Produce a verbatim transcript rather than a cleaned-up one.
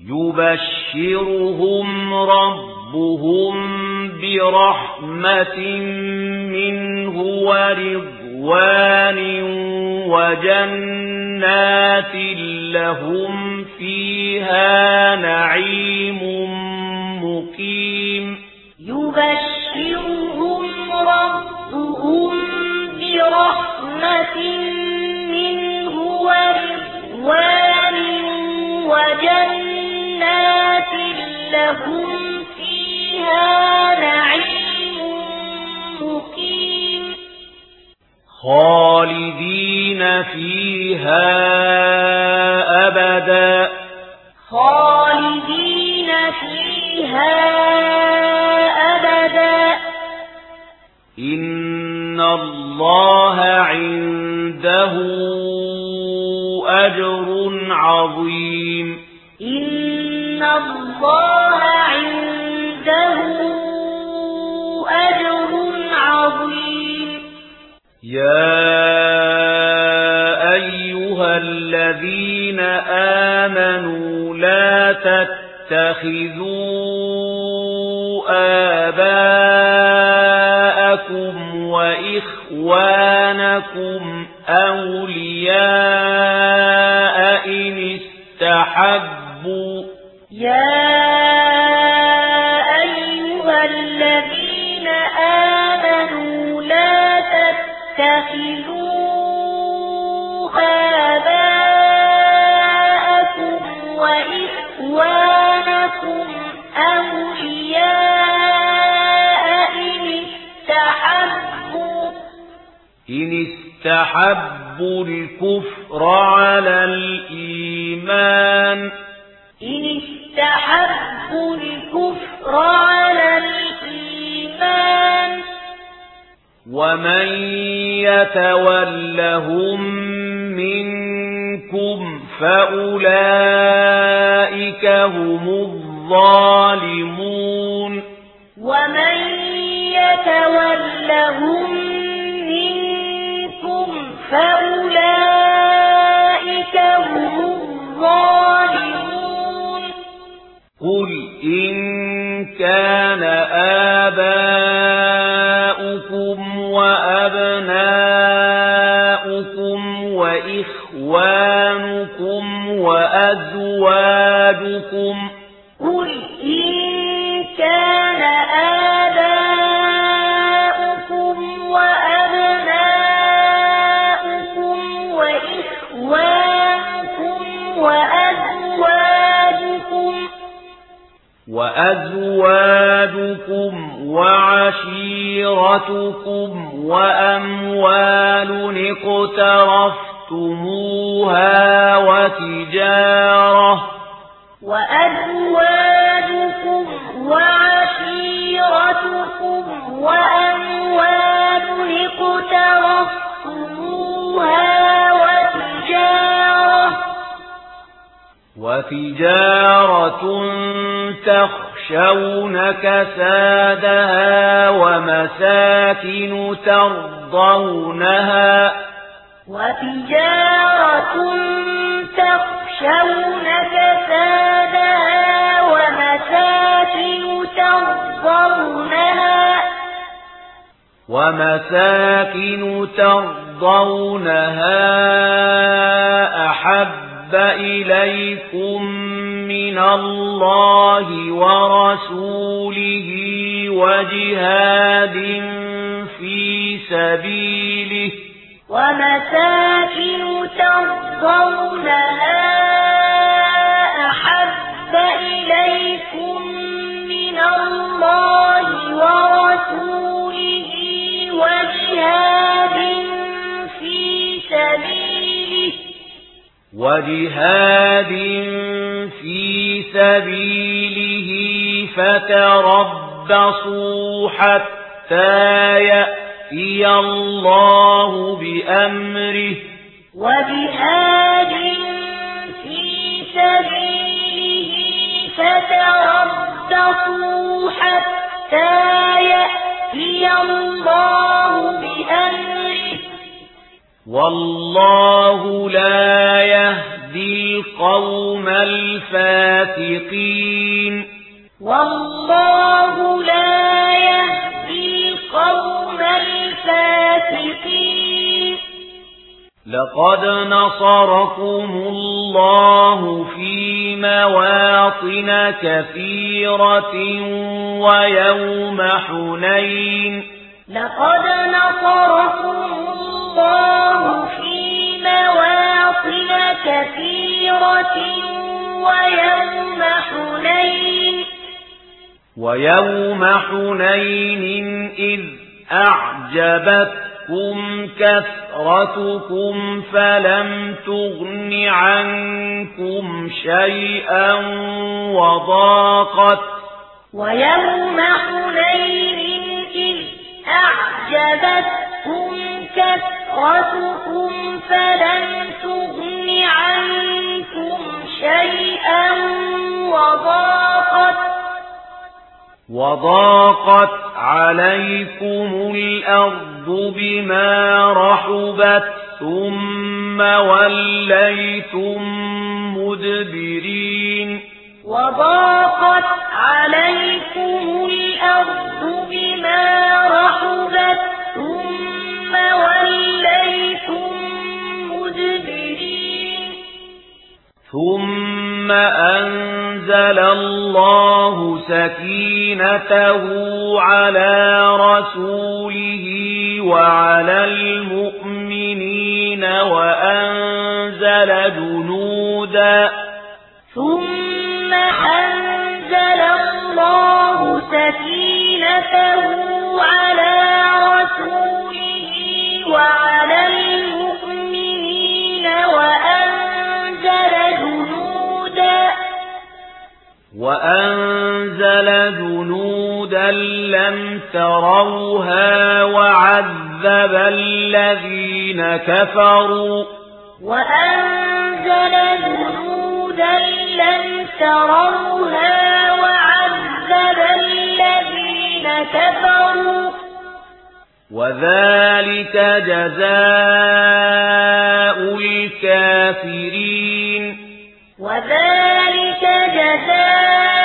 يبشرهم ربهم برحمة منه ورضوان وجنات لهم فيها نعيم مقيم يبشرهم ربهم برحمة منه ورضوان وجنات لهم فيها نعيم مقيم خالدين فيها أبدا خالدين فيها أبدا إن الله عنده أجر عظيم إن الله عنده أجر عظيم يا أيها الذين آمنوا لا تتخذوا آباءكم وإخوانكم أولياء إن استحبوا يا أيها الذين آمنوا لا تتخذوا آباءكم وإخوانكم أولياء إن استحبوا إن استحبوا الكفر على الإيمان إن استحبوا الكفر على الإيمان ومن يتولهم منكم فأولئك هم الظالمون ومن يتولهم منكم فأولئك هم الظالمون قل إن كان آباؤكم وأبناؤكم وإخوانكم وأزواجكم قل إن كان آباؤكم وأبناؤكم وإخوانكم وأزواجكم وأزواجكم وعشيرتكم وأموال اقترفتموها وتجارة وأزواجكم وعشيرتكم وأموال اقترفتموها وتجارة وتجارة تخشون كسادها ومساكن ترضونها وتجارة تخشون كسادها ومساكن ترضونها ومساكن ترضونها أحب إليكم من الله ورسوله وجهاد في سبيله ومساكن ترضونها أحب إليكم من الله ورسوله وجهاد في سبيله وجهاد في سبيله فتربصوا حتى يأتي الله بأمره وجهاد في سبيله فتربصوا حتى يأتي الله بأمره والله لا يهدي يهدي القوم الفاسقين والله لا يهدي القوم الفاسقين لقد نصركم الله في مواطن كثيرة ويوم حنين لقد نصركم الله في مواطن كثيرة ويوم حنين ويوم حنين إذ أعجبتكم كثرتكم فلم تغن عنكم شيئا وضاقت ويوم حنين إذ أعجبتكم كثرتكم فلم تغن عنكم شيئا وضاقت وضاقت عليكم الأرض بما رحبت ثم وليتم مدبرين وضاقت عليكم الأرض بما رحبت ثم وليتم مدبرين ثم أنزل الله سكينته على رسوله وعلى المؤمنين وأنزل جنودا ثم أنزل الله سكينته على رسوله وعلى المؤمنين وأنزل جنودا وأنزل جنودا لم تروها وعذب الذين كفروا وأنزل جنودا لم تروها وعذب الذين كفروا وذلك جزاء الكافرين وذلك جزاء